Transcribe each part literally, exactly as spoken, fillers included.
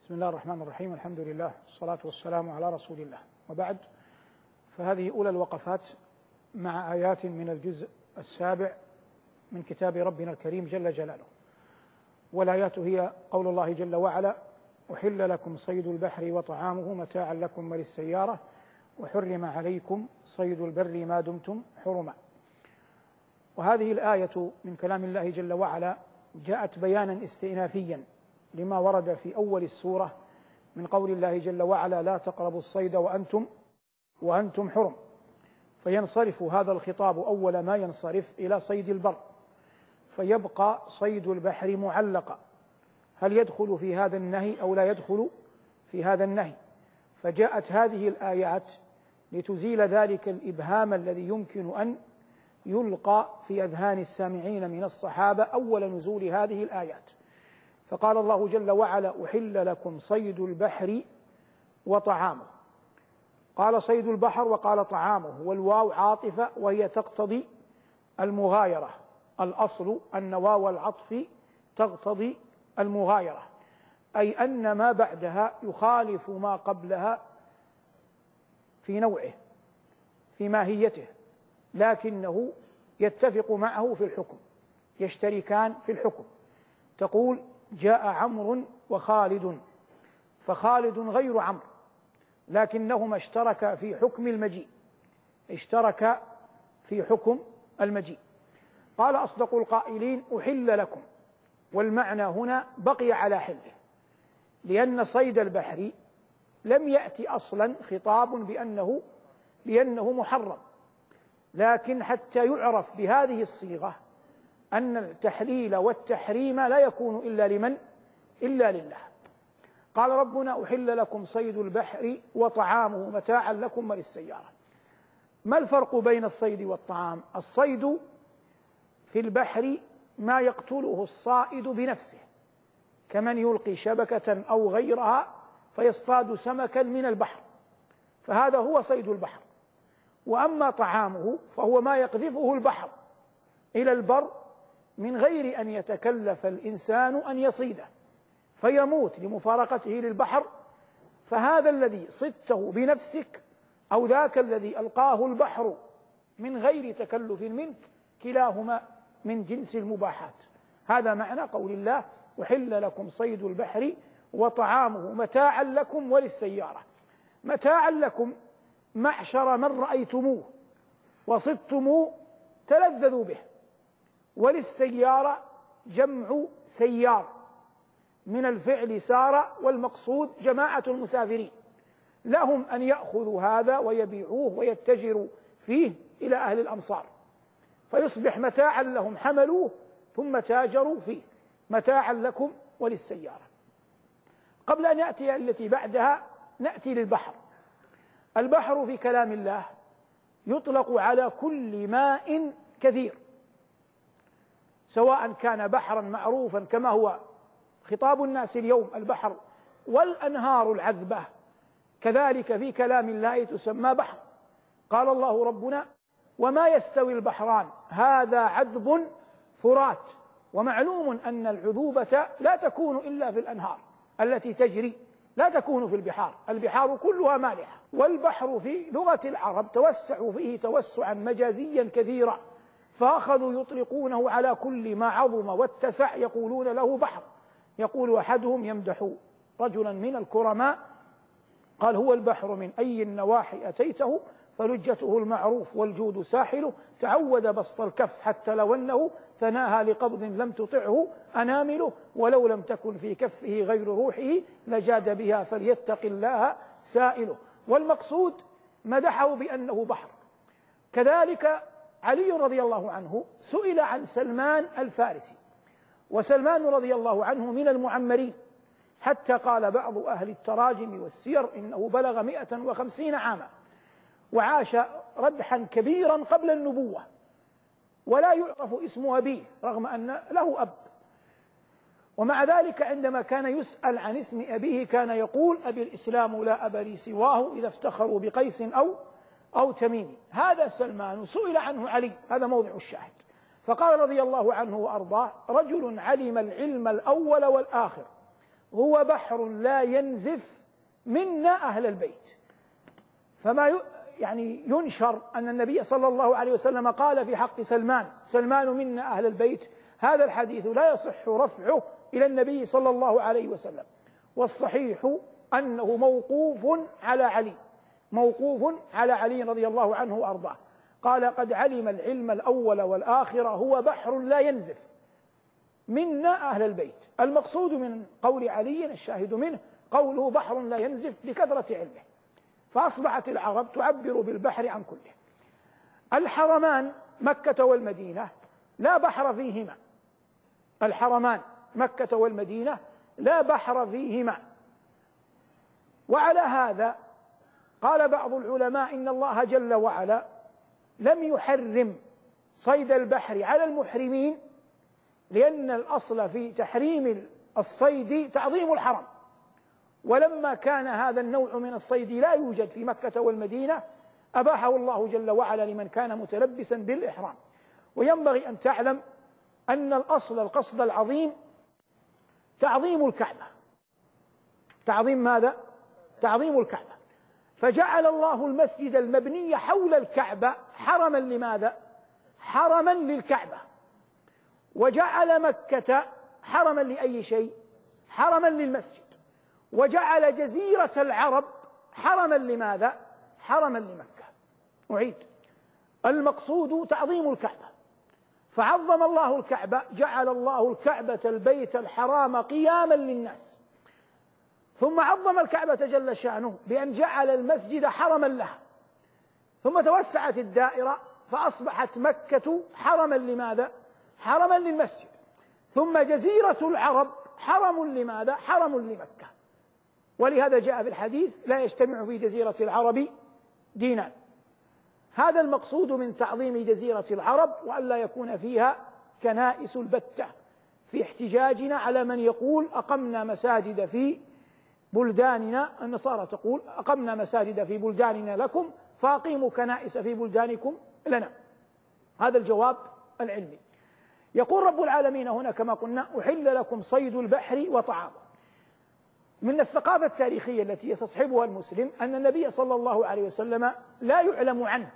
بسم الله الرحمن الرحيم. الحمد لله والصلاة والسلام على رسول الله، وبعد، فهذه أولى الوقفات مع آيات من الجزء السابع من كتاب ربنا الكريم جل جلاله. والآيات هي قول الله جل وعلا: أحل لكم صيد البحر وطعامه متاعا لكم وللسيارة وحرم عليكم صيد البر ما دمتم حرما. وهذه الآية من كلام الله جل وعلا جاءت بيانا استئنافيا لما ورد في أول السورة من قول الله جل وعلا: لا تقربوا الصيد وأنتم وأنتم حرم. فينصرف هذا الخطاب أول ما ينصرف إلى صيد البر، فيبقى صيد البحر معلقا، هل يدخل في هذا النهي أو لا يدخل في هذا النهي؟ فجاءت هذه الآيات لتزيل ذلك الإبهام الذي يمكن أن يلقى في أذهان السامعين من الصحابة أول نزول هذه الآيات. فقال الله جل وعلا: أحل لكم صيد البحر وطعامه. قال صيد البحر وقال طعامه، والواو عاطفة وهي تقتضي المغايرة. الأصل أن واو العطف تقتضي المغايرة، أي أن ما بعدها يخالف ما قبلها في نوعه في ماهيته، لكنه يتفق معه في الحكم، يشتركان في الحكم. تقول: جاء عمرو وخالد، فخالد غير عمرو، لكنهما اشتركا في حكم المجيء، اشتركا في حكم المجيء. قال أصدق القائلين: أحل لكم، والمعنى هنا بقي على حله، لأن صيد البحر لم يأتي أصلا خطاب بأنه بأنه محرم، لكن حتى يعرف بهذه الصيغة أن التحليل والتحريم لا يكون إلا لمن؟ إلا لله. قال ربنا: أحل لكم صيد البحر وطعامه متاعا لكم وللسيارة. ما الفرق بين الصيد والطعام؟ الصيد في البحر ما يقتله الصائد بنفسه، كمن يلقي شبكة أو غيرها فيصطاد سمكا من البحر، فهذا هو صيد البحر. وأما طعامه فهو ما يقذفه البحر إلى البر من غير أن يتكلف الإنسان أن يصيده فيموت لمفارقته للبحر، فهذا الذي صدته بنفسك أو ذاك الذي ألقاه البحر من غير تكلف منك، كلاهما من جنس المباحات. هذا معنى قول الله: أحل لكم صيد البحر وطعامه متاعا لكم وللسيارة. متاعا لكم معشر من رأيتموه وصدتموه تلذذوا به، وللسيارة جمع سيار من الفعل سار، والمقصود جماعة المسافرين، لهم أن يأخذوا هذا ويبيعوه ويتجروا فيه إلى أهل الأمصار، فيصبح متاعا لهم، حملوه ثم تاجروا فيه. متاعا لكم وللسيارة. قبل أن يأتي التي بعدها نأتي للبحر. البحر في كلام الله يطلق على كل ماء كثير، سواء كان بحرا معروفا كما هو خطاب الناس اليوم البحر، والأنهار العذبة كذلك في كلام الله تسمى بحر. قال الله ربنا: وما يستوي البحران هذا عذب فرات. ومعلوم أن العذوبة لا تكون إلا في الأنهار التي تجري، لا تكون في البحار، البحار كلها مالحة. والبحر في لغة العرب توسعوا فيه توسعا مجازيا كثيرا، فأخذوا يطلقونه على كل ما عظم واتسع يقولون له بحر. يقول أحدهم يمدح رجلا من الكرماء، قال: هو البحر من أي النواحي أتيته فلجته المعروف والجود ساحله، تعود بسط الكف حتى لو أنه ثناها لقبض لم تطعه أنامله، ولو لم تكن في كفه غير روحه لجاد بها فليتق الله سائله. والمقصود مدحه بأنه بحر. كذلك علي رضي الله عنه سئل عن سلمان الفارسي، وسلمان رضي الله عنه من المعمرين، حتى قال بعض أهل التراجم والسير إنه بلغ مئة وخمسين عاما، وعاش ردحا كبيرا قبل النبوة، ولا يعرف اسم أبيه رغم أن له أب. ومع ذلك عندما كان يسأل عن اسم أبيه كان يقول: أبي الإسلام لا أب لي سواه، إذا افتخروا بقيس أو أو تميم. هذا سلمان سئل عنه علي، هذا موضع الشاهد. فقال رضي الله عنه وأرضاه: رجل علم العلم الأول والآخر هو بحر لا ينزف منا أهل البيت. فما يعني ينشر أن النبي صلى الله عليه وسلم قال في حق سلمان: سلمان منا أهل البيت، هذا الحديث لا يصح رفعه إلى النبي صلى الله عليه وسلم، والصحيح أنه موقوف على علي، موقوف على علي رضي الله عنه وأرضاه. قال: قد علم العلم الأول والآخر هو بحر لا ينزف منا أهل البيت. المقصود من قول علي الشاهد منه قوله بحر لا ينزف لكثرة علمه، فأصبحت العرب تعبر بالبحر عن كله. الحرمان مكة والمدينة لا بحر فيهما، الحرمان مكة والمدينة لا بحر فيهما. وعلى هذا قال بعض العلماء إن الله جل وعلا لم يحرم صيد البحر على المحرمين، لأن الأصل في تحريم الصيد تعظيم الحرم، ولما كان هذا النوع من الصيد لا يوجد في مكة والمدينة أباحه الله جل وعلا لمن كان متلبسا بالإحرام. وينبغي أن تعلم أن الأصل القصد العظيم تعظيم الكعبة. تعظيم ماذا؟ تعظيم الكعبة. فجعل الله المسجد المبني حول الكعبة حرما لماذا؟ حرما للكعبة. وجعل مكة حرما لأي شيء؟ حرما للمسجد. وجعل جزيرة العرب حرما لماذا؟ حرما لمكة. أعيد: المقصود تعظيم الكعبة، فعظم الله الكعبة، جعل الله الكعبة البيت الحرام قياما للناس، ثم عظم الكعبة جل شأنه بأن جعل المسجد حرما لها، ثم توسعت الدائرة فأصبحت مكة حرما لماذا؟ حرما للمسجد. ثم جزيرة العرب حرم لماذا؟ حرم لمكة. ولهذا جاء في الحديث: لا يجتمع في جزيرة العرب دينان. هذا المقصود من تعظيم جزيرة العرب، وألا يكون فيها كنائس البتة، في احتجاجنا على من يقول أقمنا مساجد في بلداننا. النصارى تقول أقمنا مساجد في بلداننا لكم فأقيموا كنائس في بلدانكم لنا. هذا الجواب العلمي. يقول رب العالمين هنا كما قلنا: أحل لكم صيد البحر وطعامه. من الثقافة التاريخية التي يستصحبها المسلم أن النبي صلى الله عليه وسلم لا يعلم عنه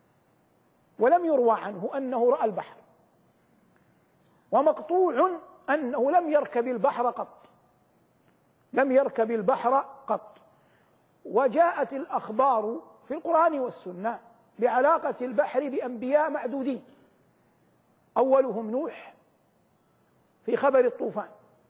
ولم يروى عنه أنه رأى البحر، ومقطوع أنه لم يركب البحر قط، لم يركب البحر قط. وجاءت الأخبار في القرآن والسنة بعلاقة البحر بأنبياء معدودين، أولهم نوح في خبر الطوفان،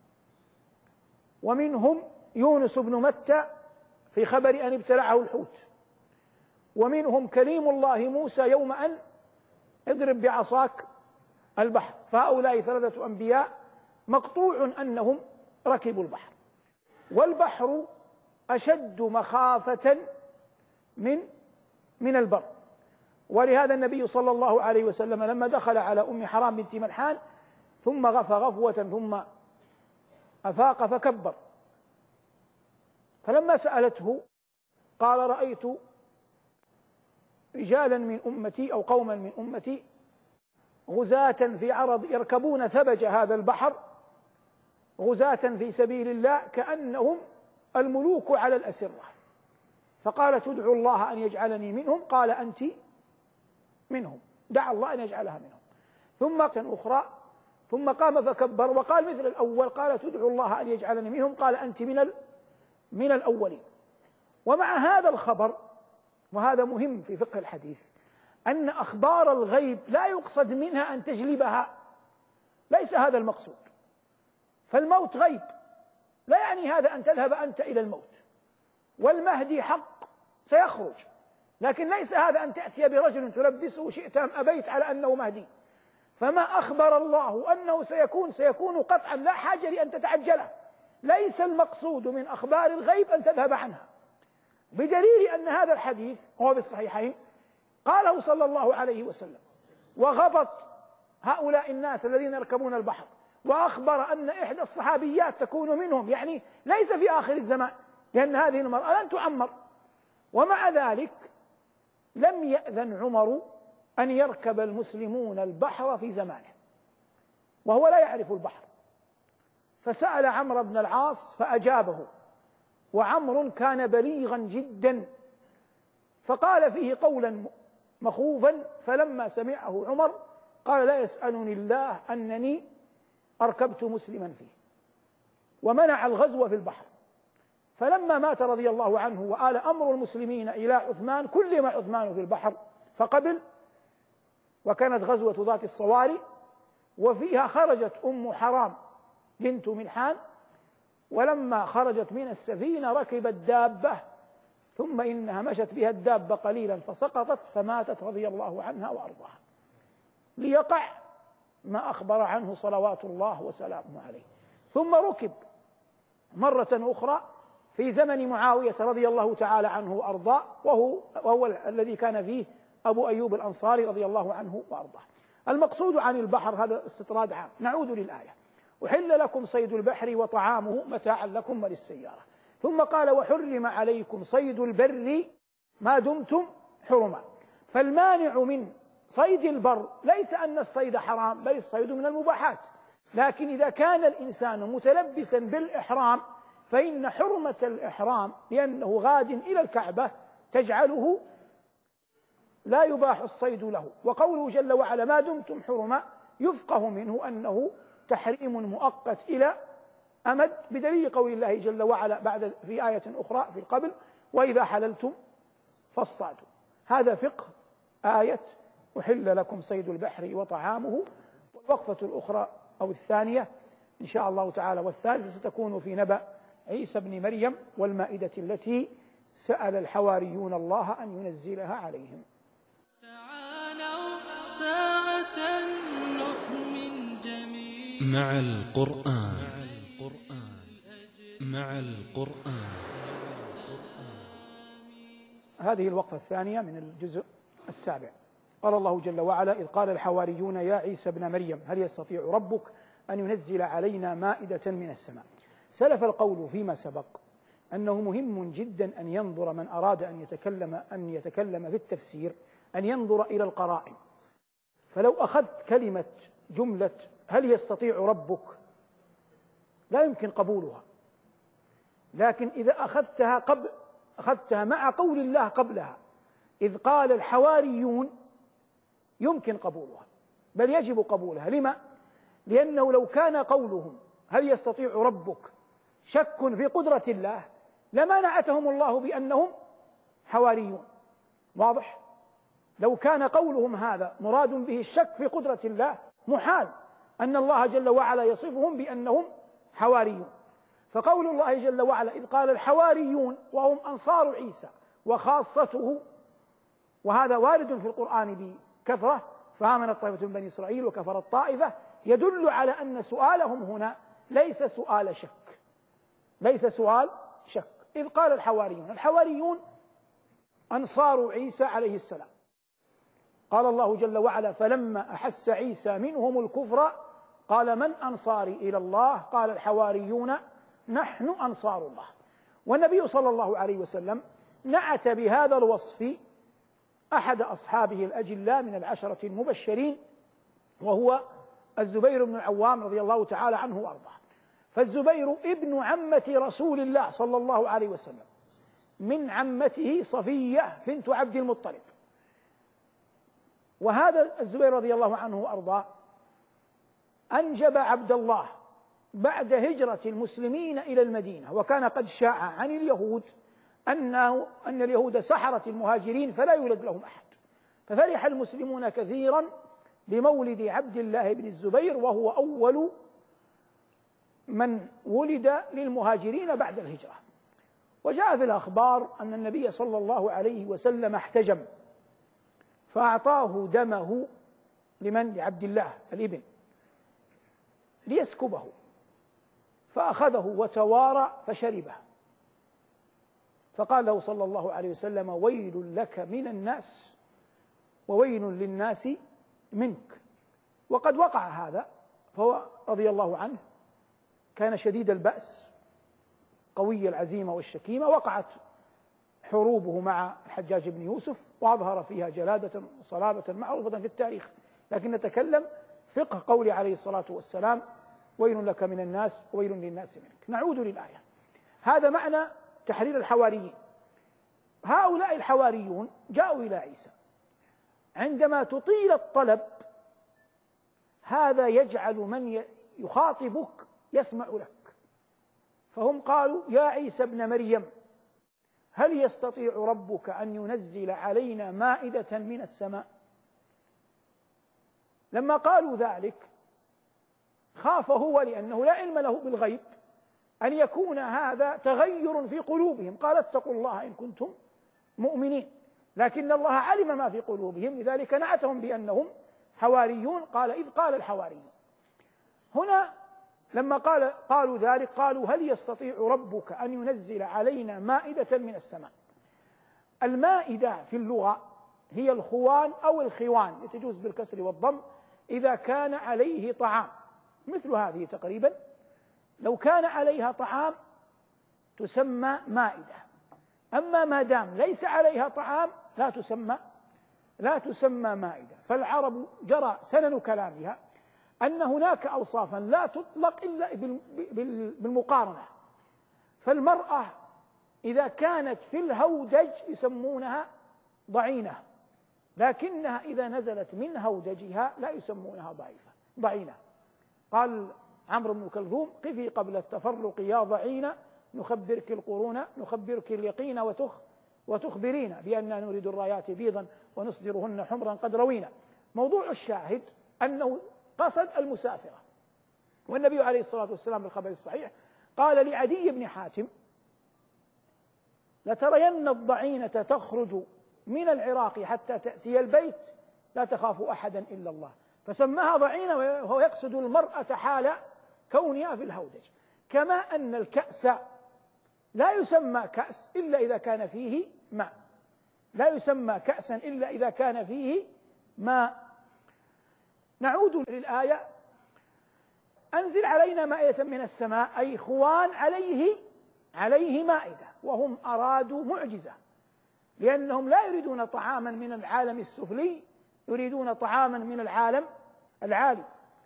ومنهم يونس بن متى في خبر أن ابتلعه الحوت، ومنهم كليم الله موسى يوم أن اضرب بعصاك البحر. فهؤلاء ثلاثة أنبياء مقطوع أنهم ركبوا البحر. والبحر أشد مخافة من من البر. ولهذا النبي صلى الله عليه وسلم لما دخل على أم حرام بنت ملحان ثم غفى غفوة ثم أفاق فكبر، فلما سألته قال: رأيت رجالا من أمتي أو قوما من أمتي غزاة في عرض يركبون ثبج هذا البحر، غزاة في سبيل الله كأنهم الملوك على الأسرة. فقال: تدعو الله أن يجعلني منهم؟ قال: أنت منهم، دعا الله أن يجعلها منهم. ثم أخرى ثم قام فكبر وقال مثل الأول، قال: تدعو الله أن يجعلني منهم؟ قال: أنت من من الأولين. ومع هذا الخبر، وهذا مهم في فقه الحديث، أن أخبار الغيب لا يقصد منها أن تجلبها، ليس هذا المقصود. فالموت غيب، لا يعني هذا أن تذهب أنت إلى الموت، والمهدي حق سيخرج، لكن ليس هذا أن تأتي برجل تلبسه شئت أم أبيت على أنه مهدي. فما أخبر الله أنه سيكون سيكون قطعا، لا حاجة لأن تتعجله. ليس المقصود من أخبار الغيب أن تذهب عنها، بدليل أن هذا الحديث هو في الصحيحين قاله صلى الله عليه وسلم، وغبط هؤلاء الناس الذين يركبون البحر، وأخبر أن إحدى الصحابيات تكون منهم، يعني ليس في آخر الزمان، لأن هذه المرأة لن تعمر. ومع ذلك لم يأذن عمر أن يركب المسلمون البحر في زمانه، وهو لا يعرف البحر. فسأل عمرو بن العاص فأجابه، وعمرو كان بليغا جدا فقال فيه قولا مخوفا، فلما سمعه عمر قال: لا يسألني الله أنني أركبت مسلما فيه، ومنع الغزو في البحر. فلما مات رضي الله عنه وآل أمر المسلمين إلى عثمان كلم عثمان في البحر فقبل، وكانت غزوة ذات الصواري، وفيها خرجت أم حرام بنت ملحان، ولما خرجت من السفينة ركبت دابة، ثم إنها مشت بها الدابة قليلا فسقطت فماتت رضي الله عنها وأرضاها، ليقع ما أخبر عنه صلوات الله وسلامه عليه. ثم ركب مرة أخرى في زمن معاوية رضي الله تعالى عنه وأرضاه، وهو, وهو الذي كان فيه أبو أيوب الأنصاري رضي الله عنه وأرضاه. المقصود عن البحر هذا استطراد عام. نعود للآية: أحل لكم صيد البحر وطعامه متاعا لكم وللسيارة. ثم قال: وحرم عليكم صيد البر ما دمتم حرما. فالمانع من صيد البر ليس أن الصيد حرام، بل الصيد من المباحات، لكن إذا كان الإنسان متلبسا بالإحرام فإن حرمة الإحرام لأنه غاد إلى الكعبة تجعله لا يباح الصيد له. وقوله جل وعلا: ما دمتم حرما، يفقه منه أنه تحريم مؤقت إلى أمد، بدليل قول الله جل وعلا بعد في آية أخرى في قبل: وإذا حللتم فاصطادوا. هذا فقه آية أحل لكم صيد البحر وطعامه. والوقفة الأخرى أو الثانية إن شاء الله تعالى والثالثة ستكون في نبأ عيسى بن مريم والمائدة التي سأل الحواريون الله أن ينزلها عليهم. تعالوا ساعة نؤمن جميعا مع القرآن مع القرآن. هذه الوقفة الثانية من الجزء السابع. قال الله جل وعلا: إذ قال الحواريون يا عيسى ابن مريم هل يستطيع ربك أن ينزل علينا مائدة من السماء. سلف القول فيما سبق أنه مهم جدا أن ينظر من أراد أن يتكلم أن يتكلم في التفسير أن ينظر إلى القرائن. فلو أخذت كلمة جملة هل يستطيع ربك لا يمكن قبولها، لكن إذا أخذتها قبل أخذتها مع قول الله قبلها إذ قال الحواريون يمكن قبولها، بل يجب قبولها. لما؟ لأنه لو كان قولهم هل يستطيع ربك شك في قدرة الله لما نعتهم الله بأنهم حواريون. واضح؟ لو كان قولهم هذا مراد به الشك في قدرة الله محال أن الله جل وعلا يصفهم بأنهم حواريون. فقول الله جل وعلا إذ قال الحواريون وهم أنصار عيسى وخاصته، وهذا وارد في القرآن بكثرة، فآمنت طائفة من بني إسرائيل وكفرت طائفة، يدل على أن سؤالهم هنا ليس سؤال شك، ليس سؤال شك. إذ قال الحواريون، الحواريون أنصار عيسى عليه السلام. قال الله جل وعلا فلما أحس عيسى منهم الكفر قال من أنصاري إلى الله قال الحواريون نحن أنصار الله. والنبي صلى الله عليه وسلم نعت بهذا الوصف أحد أصحابه الأجلاء من العشرة المبشرين، وهو الزبير بن العوام رضي الله تعالى عنه وأرضاه. فالزبير ابن عمة رسول الله صلى الله عليه وسلم، من عمته صفية بنت عبد المطلب. وهذا الزبير رضي الله عنه وأرضاه أنجب عبد الله بعد هجرة المسلمين إلى المدينة، وكان قد شاع عن اليهود أنه أن اليهود سحرت المهاجرين فلا يولد لهم أحد، ففرح المسلمون كثيرا بمولد عبد الله بن الزبير، وهو أول من ولد للمهاجرين بعد الهجرة. وجاء في الأخبار أن النبي صلى الله عليه وسلم احتجم فأعطاه دمه لمن؟ لعبد الله الابن ليسكبه، فأخذه وتوارى فشربه، فقال له صلى الله عليه وسلم ويل لك من الناس وويل للناس منك. وقد وقع هذا، فهو رضي الله عنه كان شديد البأس قوي العزيمة والشكيمة. وقعت حروبه مع الحجاج بن يوسف وأظهر فيها جلادة وصلابة معروفة في التاريخ، لكن نتكلم فقه قول عليه الصلاة والسلام ويل لك من الناس وويل للناس منك. نعود للآية. هذا معنى تحرير الحواريين. هؤلاء الحواريون جاءوا إلى عيسى، عندما تطيل الطلب هذا يجعل من يخاطبك يسمع لك، فهم قالوا يا عيسى ابن مريم هل يستطيع ربك أن ينزل علينا مائدة من السماء؟ لما قالوا ذلك خاف هو، لأنه لا علم له بالغيب، أن يكون هذا تغير في قلوبهم، قال اتقوا الله إن كنتم مؤمنين، لكن الله علم ما في قلوبهم، لذلك نعتهم بأنهم حواريون. قال إذ قال الحواريون. هنا لما قال قالوا ذلك قالوا هل يستطيع ربك أن ينزل علينا مائدة من السماء؟ المائدة في اللغة هي الخوان أو الخوان، يتجوز بالكسر والضم إذا كان عليه طعام، مثل هذه تقريبا، لو كان عليها طعام تسمى مائدة، أما ما دام ليس عليها طعام لا تسمى لا تسمى مائدة. فالعرب جرى سنن كلامها أن هناك أوصافا لا تطلق إلا بالمقارنة، فالمرأة إذا كانت في الهودج يسمونها ضعينة، لكنها إذا نزلت من هودجها لا يسمونها ضعيفة ضعينة. قال عمرو بن كلثوم قفي قبل التفرق يا ضعينة نخبرك القرون نخبرك اليقين وتخ وتخبرين بأننا نريد الرايات بيضا ونصدرهن حمرا قد روينا. موضوع الشاهد أنه قصد المسافرة، والنبي عليه الصلاة والسلام بالخبر الصحيح قال لعدي بن حاتم لترين الضعينة تخرج من العراق حتى تأتي البيت لا تخاف أحدا إلا الله، فسماها ضعينة وهو يقصد المرأة حال كونها في الهودج. كما أن الكأس لا يسمى كأس إلا إذا كان فيه ماء، لا يسمى كأسا إلا إذا كان فيه ماء. نعود للآية. أنزل علينا مائدة من السماء أي خوان عليه عليه مائدة، وهم أرادوا معجزة، لأنهم لا يريدون طعاما من العالم السفلي، يريدون طعاما من العالم العالي.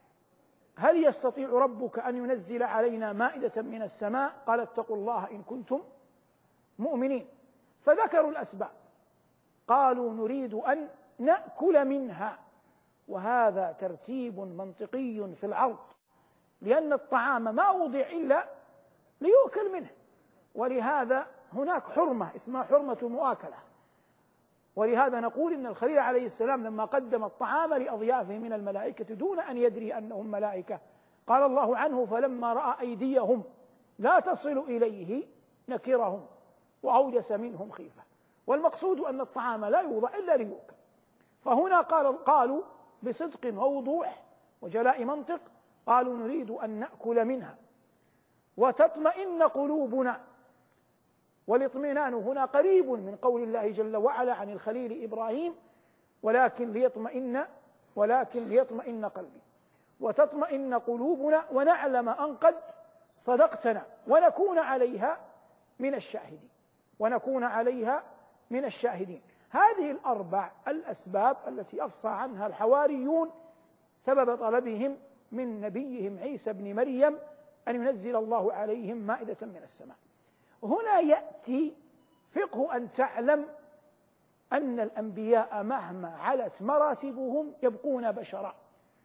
هل يستطيع ربك أن ينزل علينا مائدة من السماء؟ قال اتقوا الله إن كنتم مؤمنين. فذكروا الأسباب، قالوا نريد أن نأكل منها، وهذا ترتيب منطقي في العرض، لأن الطعام ما وضع إلا ليؤكل منه، ولهذا هناك حرمة اسمها حرمة المؤاكلة. ولهذا نقول إن الخليل عليه السلام لما قدم الطعام لأضيافه من الملائكة دون أن يدري أنهم ملائكة قال الله عنه فلما رأى أيديهم لا تصل إليه نكرهم وأوجس منهم خيفة. والمقصود أن الطعام لا يوضع إلا ليؤكل. فهنا قال قالوا بصدق ووضوح وجلاء منطق قالوا نريد أن نأكل منها وتطمئن قلوبنا. والاطمئنان هنا قريب من قول الله جل وعلا عن الخليل إبراهيم ولكن ليطمئن ولكن ليطمئن قلبي وتطمئن قلوبنا ونعلم أن قد صدقتنا ونكون عليها من الشاهدين ونكون عليها من الشاهدين. هذه الأربع الأسباب التي أفصى عنها الحواريون سبب طلبهم من نبيهم عيسى بن مريم أن ينزل الله عليهم مائدة من السماء. هنا يأتي فقه أن تعلم أن الأنبياء مهما علت مراتبهم يبقون بشرا،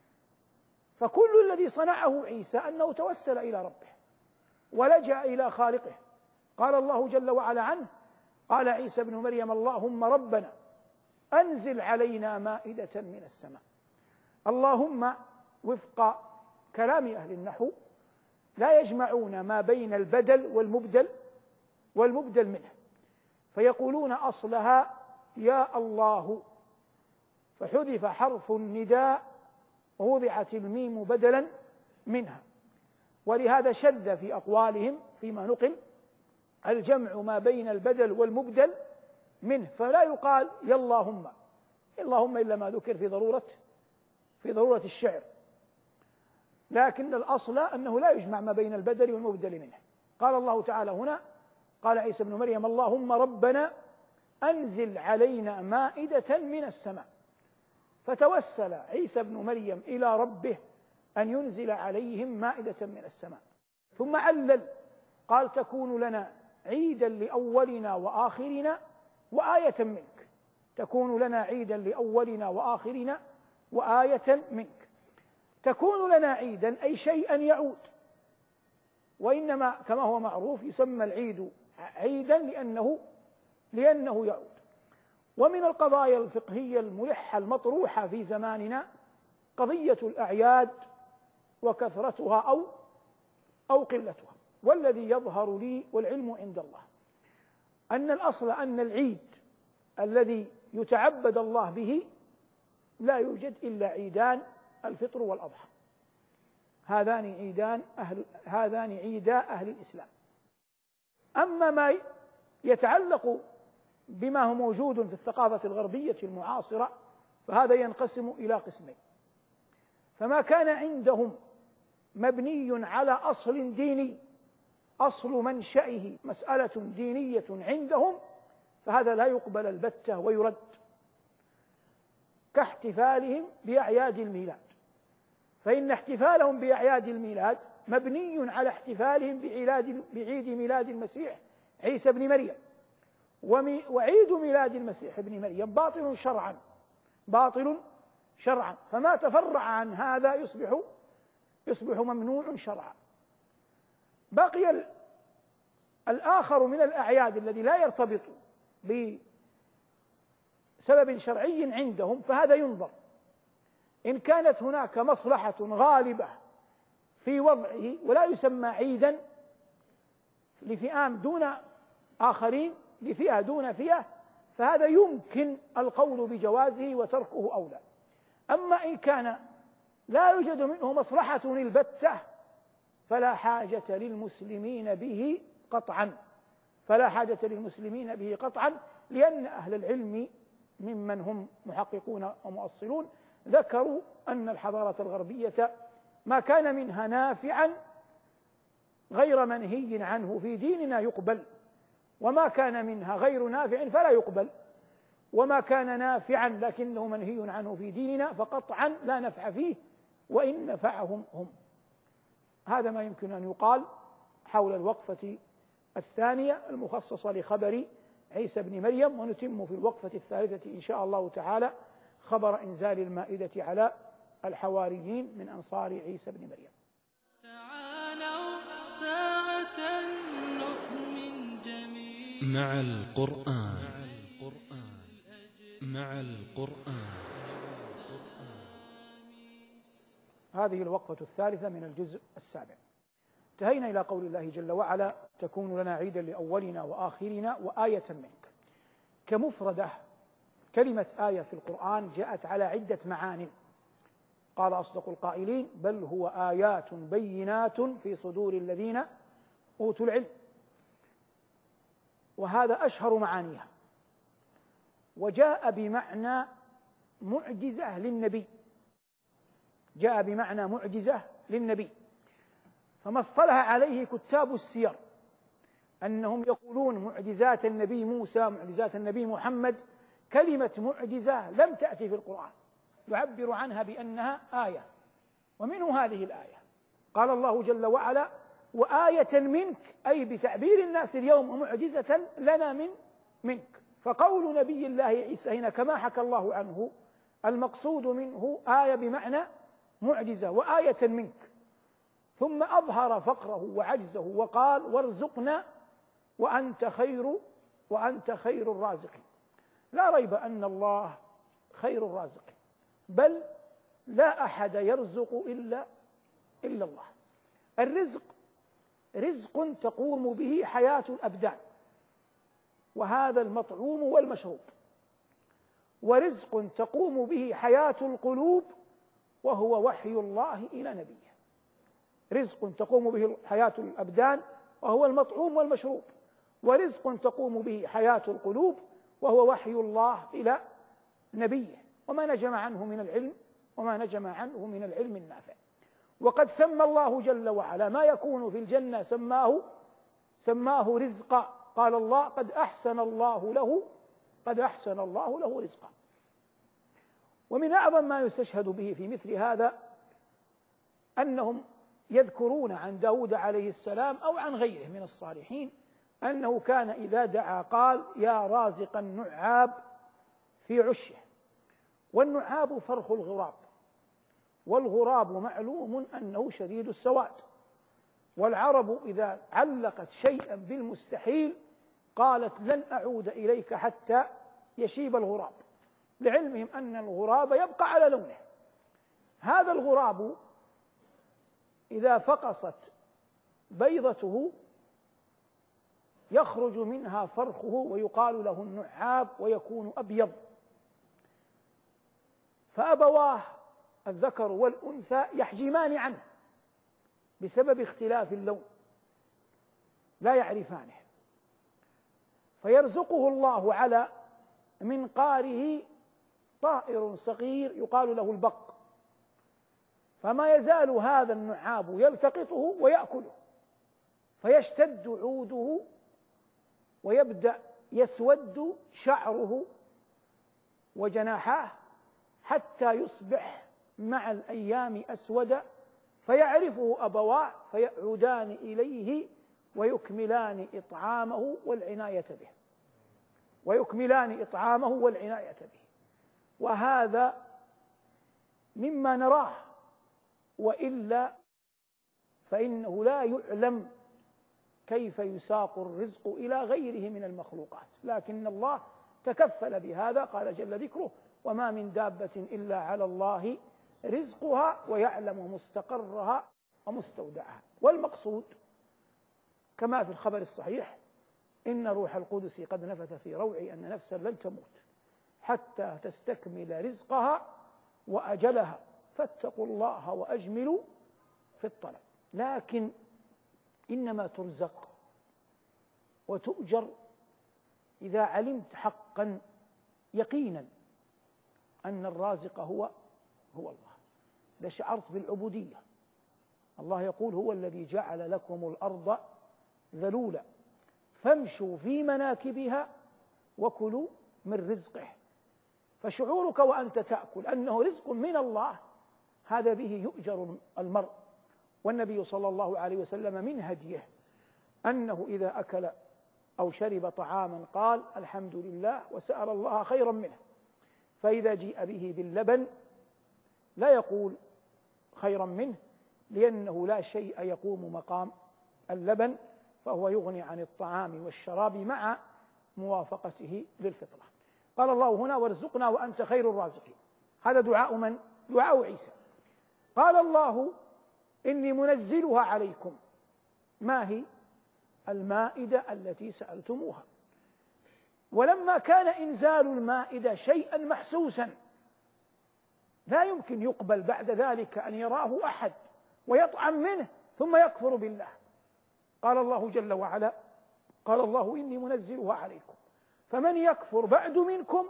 فكل الذي صنعه عيسى أنه توسل إلى ربه ولجأ إلى خالقه. قال الله جل وعلا عنه قال عيسى بن مريم اللهم ربنا أنزل علينا مائدة من السماء. اللهم وفق كلام أهل النحو لا يجمعون ما بين البدل والمبدل والمبدل منه، فيقولون أصلها يا الله فحذف حرف النداء ووضعت الميم بدلا منها، ولهذا شذ في أقوالهم فيما نقل الجمع ما بين البدل والمبدل منه، فلا يقال يا اللهم اللهم إلا ما ذكر في ضرورة في ضرورة الشعر، لكن الأصل أنه لا يجمع ما بين البدل والمبدل منه. قال الله تعالى هنا قال عيسى بن مريم اللهم ربنا أنزل علينا مائدة من السماء، فتوسل عيسى بن مريم إلى ربه أن ينزل عليهم مائدة من السماء. ثم علل قال تكون لنا عيدا لأولنا وآخرنا وآية منك، تكون لنا عيدا لأولنا وآخرنا وآية منك. تكون لنا عيدا أي شيئا يعود، وإنما كما هو معروف يسمى العيد عيدا لأنه لأنه يعود. ومن القضايا الفقهية الملحة المطروحة في زماننا قضية الأعياد وكثرتها أو أو قلتها. والذي يظهر لي والعلم عند الله أن الأصل أن العيد الذي يتعبد الله به لا يوجد إلا عيدان، الفطر والأضحى، هذان عيدان أهل هذان عيدا أهل الإسلام. أما ما يتعلق بما هو موجود في الثقافة الغربية المعاصرة فهذا ينقسم إلى قسمين. فما كان عندهم مبني على أصل ديني، أصل منشأه مسألة دينية عندهم، فهذا لا يقبل البتة ويرد، كاحتفالهم بأعياد الميلاد، فإن احتفالهم بأعياد الميلاد مبني على احتفالهم بعيد ميلاد المسيح عيسى بن مريم، وعيد ميلاد المسيح ابن مريم باطل شرعا باطل شرعا فما تفرع عن هذا يصبح يصبح ممنوع شرعا. بقي الآخر من الأعياد الذي لا يرتبط بسبب شرعي عندهم، فهذا ينظر إن كانت هناك مصلحة غالبة في وضعه، ولا يسمى عيدا لفئام دون آخرين، لفئة دون فئة، فهذا يمكن القول بجوازه وتركه أولى. أما إن كان لا يوجد منه مصلحة البتة فلا حاجة للمسلمين به قطعا فلا حاجة للمسلمين به قطعا لأن أهل العلم ممن هم محققون ومؤصلون ذكروا أن الحضارة الغربية ما كان منها نافعا غير منهي عنه في ديننا يقبل، وما كان منها غير نافع فلا يقبل، وما كان نافعا لكنه منهي عنه في ديننا فقطعا لا نفع فيه وإن نفعهم هم. هذا ما يمكن أن يقال حول الوقفة الثانية المخصصة لخبر عيسى بن مريم، ونتم في الوقفة الثالثة إن شاء الله تعالى خبر إنزال المائدة على الحواريين من أنصار عيسى بن مريم. تعالوا ساعة نؤمن جميعا مع القرآن مع القرآن. هذه الوقفة الثالثة من الجزء السابع. انتهينا إلى قول الله جل وعلا تكون لنا عيدا لأولنا وآخرنا وآية منك. كمفردة كلمة آية في القرآن جاءت على عدة معان، قال أصدق القائلين بل هو آيات بينات في صدور الذين أوتوا العلم، وهذا أشهر معانيها. وجاء بمعنى معجزة للنبي جاء بمعنى معجزة للنبي فما اصطلح عليه كتاب السير أنهم يقولون معجزات النبي موسى معجزات النبي محمد، كلمة معجزة لم تأتي في القرآن، يعبر عنها بأنها آية، ومنه هذه الآية. قال الله جل وعلا وآية منك، أي بتعبير الناس اليوم معجزة لنا من منك. فقول نبي الله عيسى هنا كما حكى الله عنه المقصود منه آية بمعنى معجزة وآية منك، ثم أظهر فقره وعجزه وقال وارزقنا وأنت خير وأنت خير الرازقين. لا ريب أن الله خير الرازقين، بل لا أحد يرزق إلا إلا الله. الرزق رزق تقوم به حياة الأبدان، وهذا المطعوم والمشروب، ورزق تقوم به حياة القلوب وهو وحي الله إلى نبيه. رزق تقوم به حياة الأبدان وهو المطعوم والمشروب، ورزق تقوم به حياة القلوب وهو وحي الله إلى نبيه، وما نجم عنه من العلم وما نجم عنه من العلم النافع. وقد سمى الله جل وعلا ما يكون في الجنة سماه سماه رزقا، قال الله قد أحسن الله له قد أحسن الله له رزقا. ومن أعظم ما يستشهد به في مثل هذا أنهم يذكرون عن داود عليه السلام أو عن غيره من الصالحين أنه كان إذا دعا قال يا رازق النعاب في عشه. والنعاب فرخ الغراب، والغراب معلوم أنه شديد السواد، والعرب إذا علقت شيئا بالمستحيل قالت لن أعود إليك حتى يشيب الغراب، لعلمهم أن الغراب يبقى على لونه. هذا الغراب إذا فقست بيضته يخرج منها فرخه ويقال له النعاب ويكون أبيض، فأبواه الذكر والأنثى يحجمان عنه بسبب اختلاف اللون، لا يعرفانه، فيرزقه الله على منقاره طائر صغير يقال له البق، فما يزال هذا النعاب يلتقطه ويأكله، فيشتد عوده ويبدأ يسود شعره وجناحاه حتى يصبح مع الأيام أسود، فيعرفه أبواه فيعودان إليه ويكملان إطعامه والعناية به ويكملان إطعامه والعناية به وهذا مما نراه، وإلا فإنه لا يعلم كيف يساق الرزق إلى غيره من المخلوقات، لكن الله تكفل بهذا. قال جل ذكره وما من دابة إلا على الله رزقها ويعلم مستقرها ومستودعها. والمقصود كما في الخبر الصحيح إن روح القدس قد نفث في روعي أن نفسا لن تموت حتى تستكمل رزقها وأجلها فاتقوا الله وأجملوا في الطلب. لكن إنما ترزق وتؤجر إذا علمت حقا يقينا أن الرازق هو هو الله، إذا شعرت بالعبودية. الله يقول هو الذي جعل لكم الأرض ذلولا فامشوا في مناكبها وكلوا من رزقه. فشعورك وأنت تأكل أنه رزق من الله هذا به يؤجر المرء. والنبي صلى الله عليه وسلم من هديه أنه إذا أكل أو شرب طعاما قال الحمد لله وسأل الله خيرا منه، فإذا جيء به باللبن لا يقول خيرا منه لأنه لا شيء يقوم مقام اللبن، فهو يغني عن الطعام والشراب مع موافقته للفطرة. قال الله هنا وارزقنا وأنت خير الرازقين، هذا دعاء من؟ دعاء عيسى. قال الله إني منزلها عليكم، ما هي؟ المائدة التي سألتموها. ولما كان إنزال المائدة شيئا محسوسا لا يمكن يقبل بعد ذلك أن يراه أحد ويطعم منه ثم يكفر بالله. قال الله جل وعلا قال الله إني منزلها عليكم فمن يكفر بعد منكم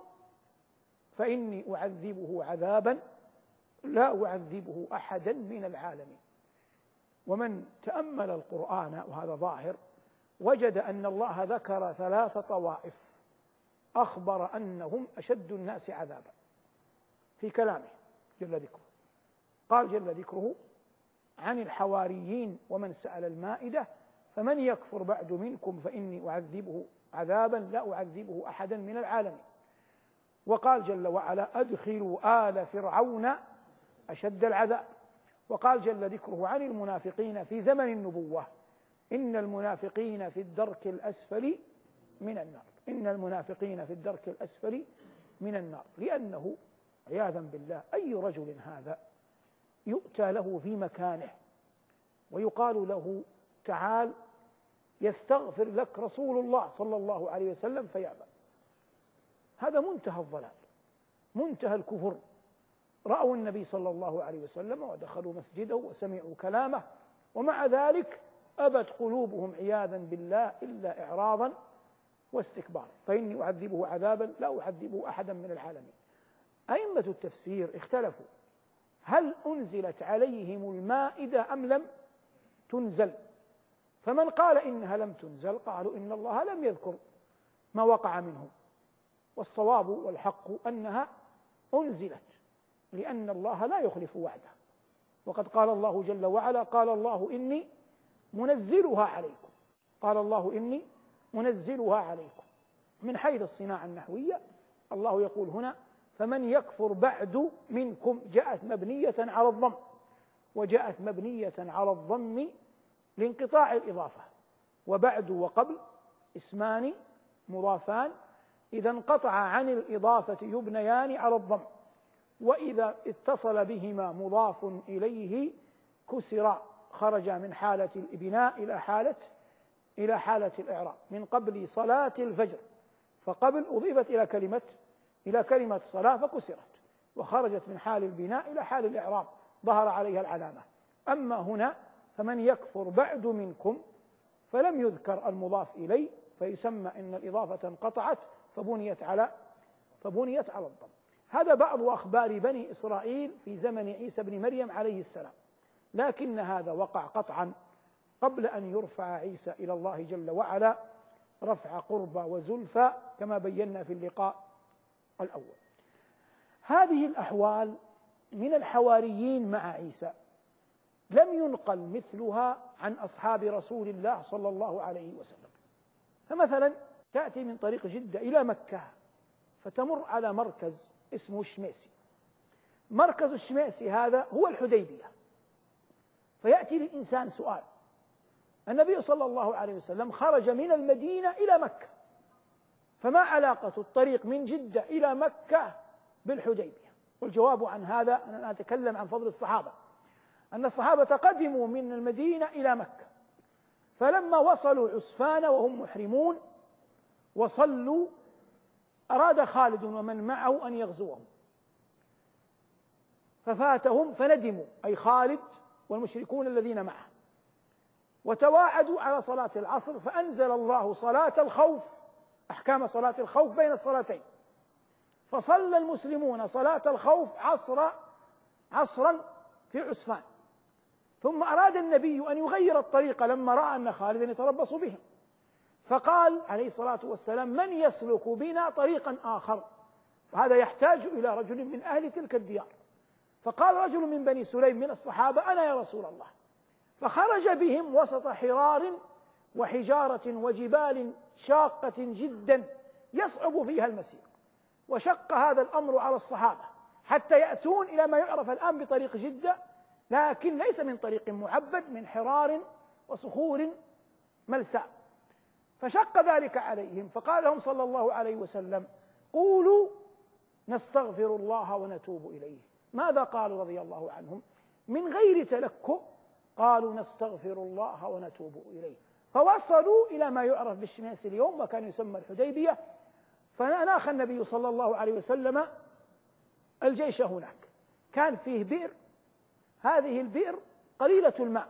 فإني أعذبه عذابا لا أعذبه أحدا من العالمين. ومن تأمل القرآن وهذا ظاهر وجد أن الله ذكر ثلاث طوائف أخبر أنهم أشد الناس عذابا في كلامه جل ذكره. قال جل ذكره عن الحواريين ومن سأل المائدة فمن يكفر بعد منكم فإني أعذبه عذابا لا أعذبه أحدا من العالمين. وقال جل وعلا أدخلوا آل فرعون أشد العذاب. وقال جل ذكره عن المنافقين في زمن النبوة إن المنافقين في الدرك الأسفل من النار إن المنافقين في الدرك الأسفل من النار لأنه عياذا بالله أي رجل هذا يؤتى له في مكانه ويقال له تعال يستغفر لك رسول الله صلى الله عليه وسلم فيأبى. هذا منتهى الضلال منتهى الكفر. رأوا النبي صلى الله عليه وسلم ودخلوا مسجده وسمعوا كلامه ومع ذلك أبت قلوبهم عياذا بالله إلا إعراضا واستكبارا فإني أعذبه عذابا لا أعذبه أحدا من العالمين. أئمة التفسير اختلفوا هل أنزلت عليهم المائدة أم لم تنزل؟ فمن قال إنها لم تنزل قالوا إن الله لم يذكر ما وقع منهم، والصواب والحق أنها أنزلت لأن الله لا يخلف وعده وقد قال الله جل وعلا: قال الله إني منزلها عليكم، قال الله إني منزلها عليكم. من حيث الصناعة النحوية الله يقول هنا: فمن يكفر بعد منكم، جاءت مبنية على الضم، وجاءت مبنية على الضم لانقطاع الإضافة، وبعد وقبل اسمان مضافان إذا انقطع عن الإضافة يبنيان على الضم، وإذا اتصل بهما مضاف إليه كسر، خرج من حالة البناء إلى حالة إلى حالة الإعراب. من قبل صلاة الفجر، فقبل أضيفت إلى كلمة إلى كلمة صلاة فكسرت، وخرجت من حال البناء إلى حال الإعراب، ظهر عليها العلامة. أما هنا فمن يكفر بعد منكم، فلم يذكر المضاف إليه، فيسمى إن الإضافة انقطعت فبنيت على فبنيت على الضم. هذا بعض أخبار بني إسرائيل في زمن عيسى بن مريم عليه السلام، لكن هذا وقع قطعا قبل أن يرفع عيسى إلى الله جل وعلا رفع قربى وزلفى كما بينا في اللقاء الأول. هذه الأحوال من الحواريين مع عيسى لم ينقل مثلها عن أصحاب رسول الله صلى الله عليه وسلم. فمثلا تأتي من طريق جدة إلى مكة فتمر على مركز اسمه الشميسي، مركز الشميسي هذا هو الحديبية. فيأتي للإنسان سؤال: النبي صلى الله عليه وسلم خرج من المدينة إلى مكة، فما علاقة الطريق من جدة إلى مكة بالحديبية؟ والجواب عن هذا أنا أتكلم عن فضل الصحابة، أن الصحابة قدموا من المدينة إلى مكة، فلما وصلوا عسفان وهم محرمون وصلوا أراد خالد ومن معه أن يغزوهم ففاتهم فندموا، أي خالد والمشركون الذين معه، وتواعدوا على صلاة العصر، فأنزل الله صلاة الخوف، أحكام صلاة الخوف بين الصلاتين، فصلى المسلمون صلاة الخوف عصر عصرا في عسفان. ثم أراد النبي أن يغير الطريق لما رأى أن خالدا يتربص بهم، فقال عليه الصلاة والسلام: من يسلك بنا طريقا آخر؟ وهذا يحتاج إلى رجل من أهل تلك الديار. فقال رجل من بني سليم من الصحابة: أنا يا رسول الله. فخرج بهم وسط حرار وحجارة وجبال شاقة جدا يصعب فيها المسير، وشق هذا الأمر على الصحابة حتى يأتون إلى ما يعرف الآن بطريق جدة، لكن ليس من طريق معبد، من حرار وصخور ملساء، فشق ذلك عليهم. فقال لهم صلى الله عليه وسلم: قولوا نستغفر الله ونتوب إليه. ماذا قالوا رضي الله عنهم؟ من غير تلكؤ قالوا: نستغفر الله ونتوب إليه. فوصلوا إلى ما يعرف بالشماس اليوم وكان يسمى الحديبية، فناخ النبي صلى الله عليه وسلم الجيش هناك. كان فيه بئر، هذه البئر قليلة الماء،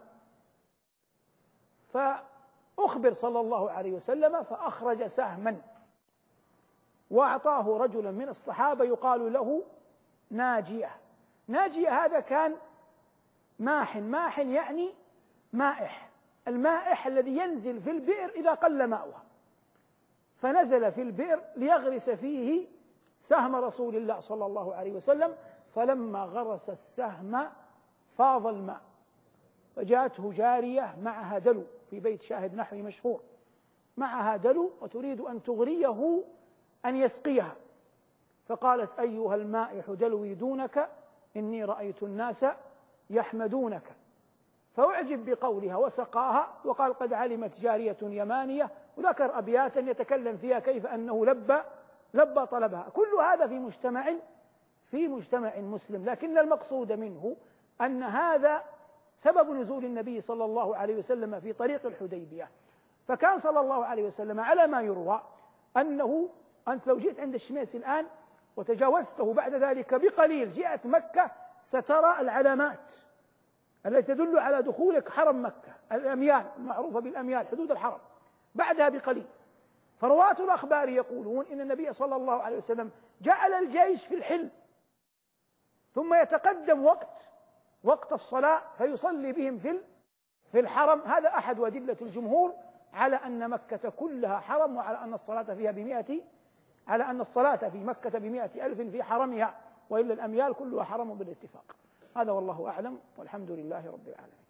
فأخبر صلى الله عليه وسلم فأخرج سهما وأعطاه رجلا من الصحابة يقال له ناجية. ناجية هذا كان ماح، ماح يعني مائح، المائح الذي ينزل في البئر إذا قل ماؤها، فنزل في البئر ليغرس فيه سهم رسول الله صلى الله عليه وسلم، فلما غرس السهم فاض الماء، فجاءته جارية معها دلو، في بيت شاهد نحوي مشهور، معها دلو وتريد أن تغريه أن يسقيها، فقالت: أيها المائح دلوي دونك، إني رأيت الناس يحمدونك. فأعجب بقولها وسقاها، وقال: قد علمت جارية يمانية، وذكر أبياتا يتكلم فيها كيف أنه لبى لبى طلبها. كل هذا في مجتمع في مجتمع مسلم، لكن المقصود منه أن هذا سبب نزول النبي صلى الله عليه وسلم في طريق الحديبية. فكان صلى الله عليه وسلم على ما يروى أنه أنت لو جئت عند الشميس الآن وتجاوزته بعد ذلك بقليل جئت مكة سترى العلامات التي تدل على دخولك حرم مكة، الأميال المعروفة بالأميال، حدود الحرم، بعدها بقليل. فرواة الأخبار يقولون إن النبي صلى الله عليه وسلم جعل الجيش في الحل، ثم يتقدم وقت وقت الصلاة فيصلي بهم في في الحرم. هذا أحد أدلة الجمهور على أن مكة كلها حرم، وعلى أن الصلاة فيها بمئة على أن الصلاة في مكة بمئة ألف في حرمها، وإلا الأميال كلها حرم بالاتفاق. هذا والله أعلم، والحمد لله رب العالمين.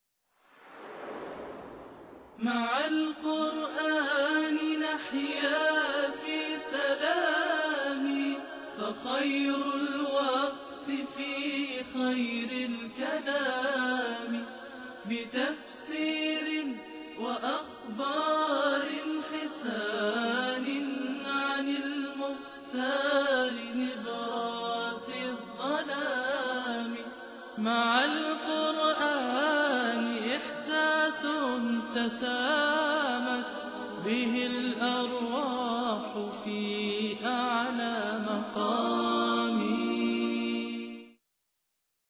مع القرآن نحيا في سلام، فخير الوقت في خير الكلام، بتفسير وأخبار حسان عن المختار نبراس الظلام. مع القرآن إحساس تسامت به الأرواح في أعلى مقام.